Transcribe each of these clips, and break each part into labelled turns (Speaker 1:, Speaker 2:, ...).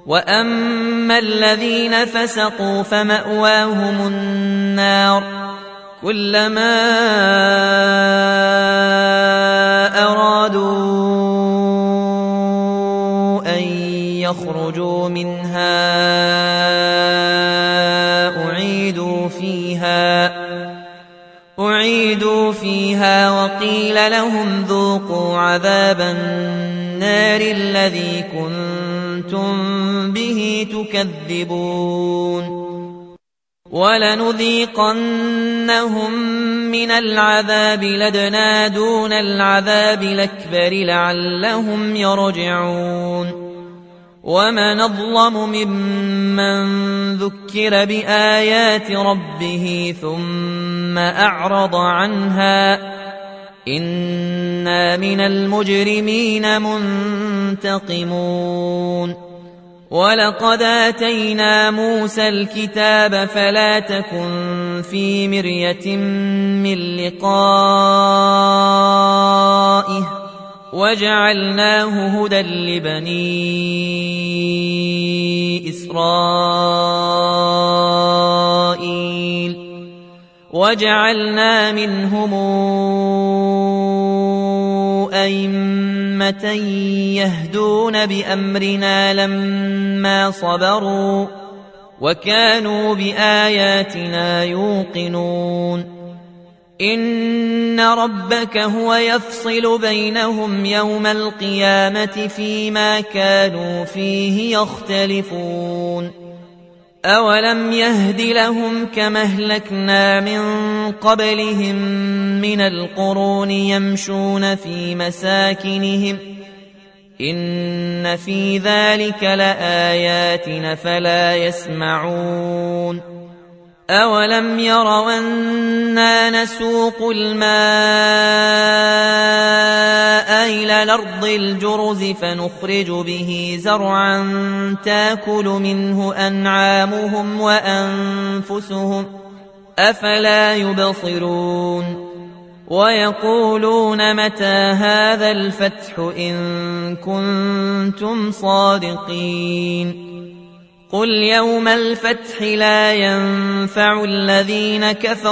Speaker 1: وأما الذين فسقوا فمأواهم النار كلما أرادوا أن يخرجوا منها أعيدوا فيها وقيل لهم ذوقوا عذاب النار الذي كنتم به تكذبون ولنذيقنهم من العذاب الأدنى دون العذاب الأكبر لعلهم يرجعون ومن أظلم ممن ذكر بآيات ربه ثم أعرض عنها إنا من المجرمين منتقمون ولقد آتينا موسى الكتاب فلا تكن في مرية من لقائه وجعلناه هدى لبني إسرائيل وجعلنا منهم أئمة يهدون بأمرنا لما صبروا وكانوا بآياتنا يوقنون إن ربك هو يفصل بينهم يوم القيامة فيما كانوا فيه يختلفون أولم يهد لهم كما أهلكنا من قبلهم من القرون يمشون في مساكنهم إن في ذلك لآيات فلا يسمعون أولم يروا أنا نسوق الماء إلى الأرض الجرز فنخرج به زرعا تاكل منه أنعامهم وأنفسهم أفلا يبصرون ويقولون متى هذا الفتح إن كنتم صادقين قل يوم الفتح لا ينفع الذين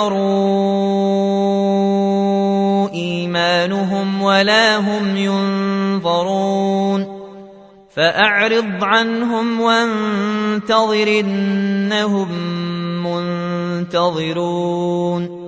Speaker 1: كفروا إيمانهم ولا هم ينظرون فأعرض عنهم وانتظر إنهم منتظرون